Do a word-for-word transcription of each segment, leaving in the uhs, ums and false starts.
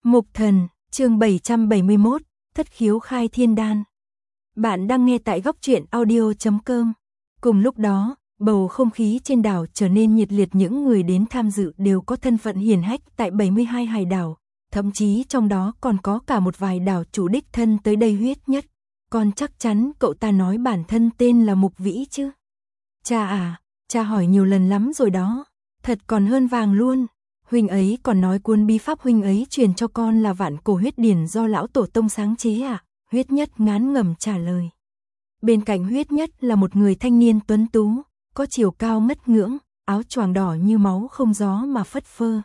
Mục Thần, chương bảy trăm bảy mươi mốt, Thất khiếu khai thiên đan. Bạn đang nghe tại góc truyện audio chấm com. Cùng lúc đó, bầu không khí trên đảo trở nên nhiệt liệt, những người đến tham dự đều có thân phận hiển hách tại bảy mươi hai hải đảo, thậm chí trong đó còn có cả một vài đảo chủ đích thân tới đây huyết nhất. Còn chắc chắn cậu ta nói bản thân tên là Mục Vĩ chứ? Cha à, cha hỏi nhiều lần lắm rồi đó, thật còn hơn vàng luôn. Huynh ấy còn nói cuốn bí pháp huynh ấy truyền cho con là vạn cổ huyết điển do lão tổ tông sáng chế à? Huyết Nhất ngán ngẩm trả lời. Bên cạnh Huyết Nhất là một người thanh niên tuấn tú, có chiều cao ngất ngưỡng, áo choàng đỏ như máu không gió mà phất phơ.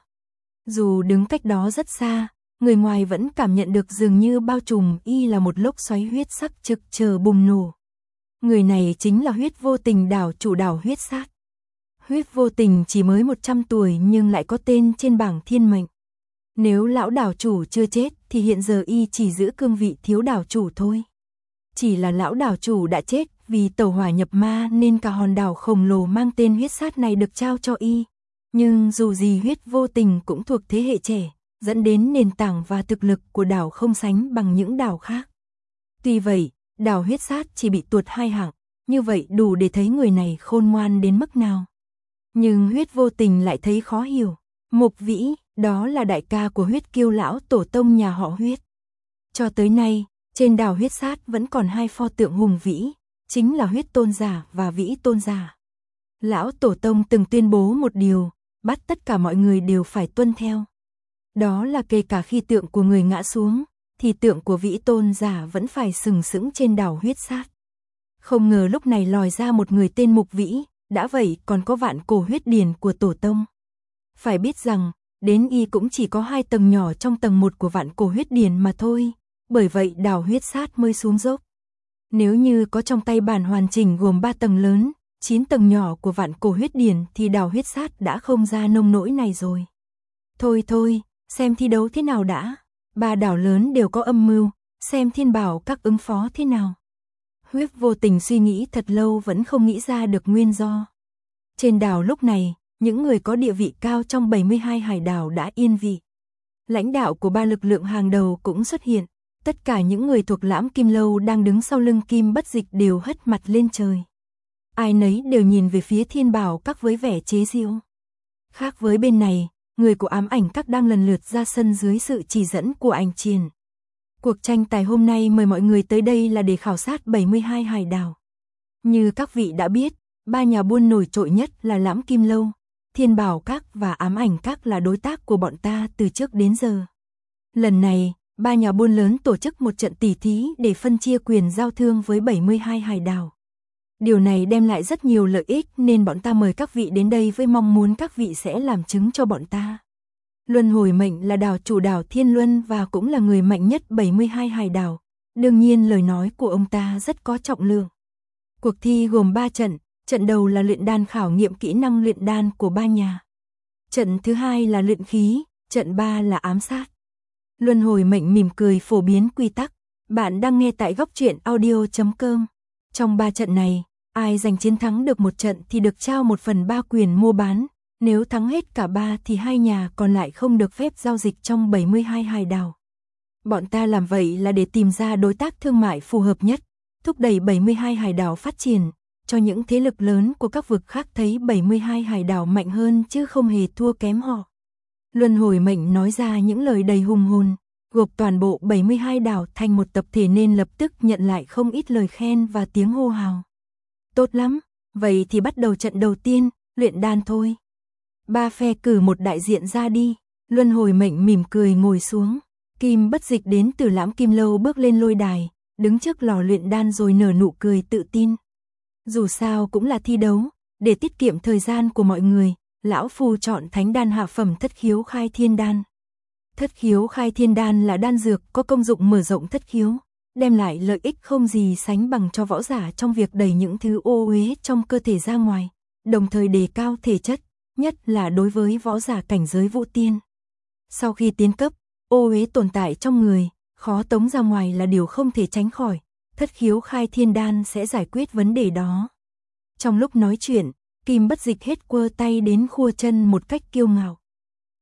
Dù đứng cách đó rất xa, người ngoài vẫn cảm nhận được dường như bao trùm y là một lốc xoáy huyết sắc trực chờ bùng nổ. Người này chính là Huyết Vô Tình, đảo chủ đảo Huyết Sát. Huyết Vô Tình chỉ mới một trăm tuổi nhưng lại có tên trên bảng thiên mệnh. Nếu lão đảo chủ chưa chết thì hiện giờ y chỉ giữ cương vị thiếu đảo chủ thôi. Chỉ là lão đảo chủ đã chết vì tẩu hỏa nhập ma nên cả hòn đảo khổng lồ mang tên Huyết Sát này được trao cho y. Nhưng dù gì Huyết Vô Tình cũng thuộc thế hệ trẻ, dẫn đến nền tảng và thực lực của đảo không sánh bằng những đảo khác. Tuy vậy, đảo Huyết Sát chỉ bị tuột hai hạng, như vậy đủ để thấy người này khôn ngoan đến mức nào. Nhưng Huyết Vô Tình lại thấy khó hiểu. Mục Vĩ, đó là đại ca của Huyết Kiêu lão tổ tông nhà họ Huyết. Cho tới nay, trên đảo Huyết Sát vẫn còn hai pho tượng hùng vĩ, chính là Huyết Tôn giả và Vĩ Tôn giả. Lão tổ tông từng tuyên bố một điều, bắt tất cả mọi người đều phải tuân theo. Đó là kể cả khi tượng của người ngã xuống, thì tượng của Vĩ Tôn giả vẫn phải sừng sững trên đảo Huyết Sát. Không ngờ lúc này lòi ra một người tên Mục Vĩ. Đã vậy còn có vạn cổ huyết điển của tổ tông. Phải biết rằng, đến y cũng chỉ có hai tầng nhỏ trong tầng một của vạn cổ huyết điển mà thôi, bởi vậy đảo Huyết Sát mới xuống dốc. Nếu như có trong tay bản hoàn chỉnh gồm ba tầng lớn, chín tầng nhỏ của vạn cổ huyết điển thì đảo Huyết Sát đã không ra nông nỗi này rồi. Thôi thôi, xem thi đấu thế nào đã, ba đảo lớn đều có âm mưu, xem thiên bảo các ứng phó thế nào. Huyết Vô Tình suy nghĩ thật lâu vẫn không nghĩ ra được nguyên do. Trên đảo lúc này, những người có địa vị cao trong bảy mươi hai hải đảo đã yên vị. Lãnh đạo của ba lực lượng hàng đầu cũng xuất hiện. Tất cả những người thuộc Lãm Kim Lâu đang đứng sau lưng Kim Bất Dịch đều hất mặt lên trời. Ai nấy đều nhìn về phía thiên bảo các với vẻ chế giễu. Khác với bên này, người của Ám Ảnh các đang lần lượt ra sân dưới sự chỉ dẫn của Ảnh Triền. Cuộc tranh tài hôm nay mời mọi người tới đây là để khảo sát bảy mươi hai hải đảo. Như các vị đã biết, ba nhà buôn nổi trội nhất là Lãm Kim Lâu, Thiên Bảo Các và Ám Ảnh Các là đối tác của bọn ta từ trước đến giờ. Lần này, ba nhà buôn lớn tổ chức một trận tỉ thí để phân chia quyền giao thương với bảy mươi hai hải đảo. Điều này đem lại rất nhiều lợi ích nên bọn ta mời các vị đến đây với mong muốn các vị sẽ làm chứng cho bọn ta. Luân Hồi Mệnh là đảo chủ đảo Thiên Luân và cũng là người mạnh nhất bảy mươi hai hải đảo. Đương nhiên lời nói của ông ta rất có trọng lượng. Cuộc thi gồm ba trận, trận đầu là luyện đan khảo nghiệm kỹ năng luyện đan của ba nhà. Trận thứ hai là luyện khí, trận ba là ám sát. Luân Hồi Mệnh mỉm cười phổ biến quy tắc. Bạn đang nghe tại góc truyện audio chấm com. Trong ba trận này, ai giành chiến thắng được một trận thì được trao một phần ba quyền mua bán. Nếu thắng hết cả ba thì hai nhà còn lại không được phép giao dịch trong bảy mươi hai hải đảo. Bọn ta làm vậy là để tìm ra đối tác thương mại phù hợp nhất, thúc đẩy bảy mươi hai hải đảo phát triển, cho những thế lực lớn của các vực khác thấy bảy mươi hai hải đảo mạnh hơn chứ không hề thua kém họ. Luân Hồi Mệnh nói ra những lời đầy hùng hồn, gộp toàn bộ bảy mươi hai đảo thành một tập thể nên lập tức nhận lại không ít lời khen và tiếng hô hào. Tốt lắm, vậy thì bắt đầu trận đầu tiên, luyện đan thôi. Ba phe cử một đại diện ra đi. Luân Hồi Mệnh mỉm cười ngồi xuống. Kim Bất Dịch đến từ Lãm Kim Lâu bước lên lôi đài, đứng trước lò luyện đan rồi nở nụ cười tự tin. Dù sao cũng là thi đấu, để tiết kiệm thời gian của mọi người, lão phu chọn thánh đan hạ phẩm Thất khiếu khai thiên đan. Thất khiếu khai thiên đan là đan dược có công dụng mở rộng thất khiếu, đem lại lợi ích không gì sánh bằng cho võ giả trong việc đẩy những thứ ô uế trong cơ thể ra ngoài, đồng thời đề cao thể chất, nhất là đối với võ giả cảnh giới vũ tiên. Sau khi tiến cấp, ô uế tồn tại trong người, khó tống ra ngoài là điều không thể tránh khỏi. Thất khiếu khai thiên đan sẽ giải quyết vấn đề đó. Trong lúc nói chuyện, Kim Bất Dịch hết quơ tay đến khua chân một cách kiêu ngạo.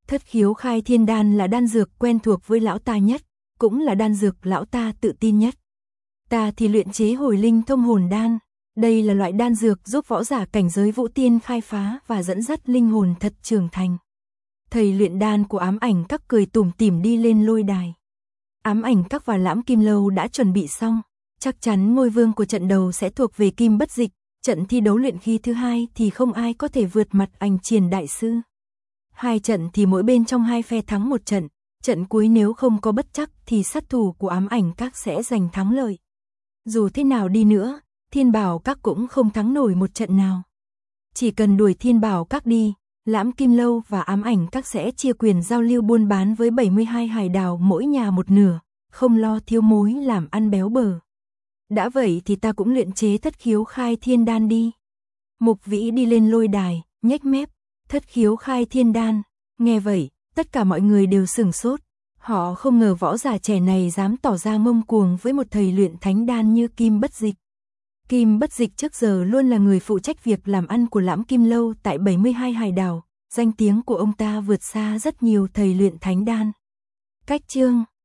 Thất khiếu khai thiên đan là đan dược quen thuộc với lão ta nhất, cũng là đan dược lão ta tự tin nhất. Ta thì luyện chế hồi linh thông hồn đan. Đây là loại đan dược giúp võ giả cảnh giới vũ tiên khai phá và dẫn dắt linh hồn thật trưởng thành. Thầy luyện đan của Ám Ảnh Các cười tủm tỉm đi lên lôi đài. Ám Ảnh Các và Lãm Kim Lâu đã chuẩn bị xong, chắc chắn ngôi vương của trận đầu sẽ thuộc về Kim Bất Dịch, trận thi đấu luyện khí thứ hai thì không ai có thể vượt mặt Ảnh Triền đại sư. Hai trận thì mỗi bên trong hai phe thắng một trận, trận cuối nếu không có bất trắc thì sát thủ của Ám Ảnh Các sẽ giành thắng lợi. Dù thế nào đi nữa, Thiên Bảo Các cũng không thắng nổi một trận nào. Chỉ cần đuổi Thiên Bảo Các đi, Lãm Kim Lâu và Ám Ảnh Các sẽ chia quyền giao lưu buôn bán với bảy mươi hai hải đảo mỗi nhà một nửa, không lo thiếu mối làm ăn béo bở. Đã vậy thì ta cũng luyện chế thất khiếu khai thiên đan đi. Mục Vĩ đi lên lôi đài, nhếch mép, thất khiếu khai thiên đan. Nghe vậy, tất cả mọi người đều sửng sốt. Họ không ngờ võ giả trẻ này dám tỏ ra ngông cuồng với một thầy luyện thánh đan như Kim Bất Dịch. Kim Bất Dịch trước giờ luôn là người phụ trách việc làm ăn của Lãm Kim Lâu tại bảy mươi hai hải đảo, danh tiếng của ông ta vượt xa rất nhiều thầy luyện thánh đan. Cách chương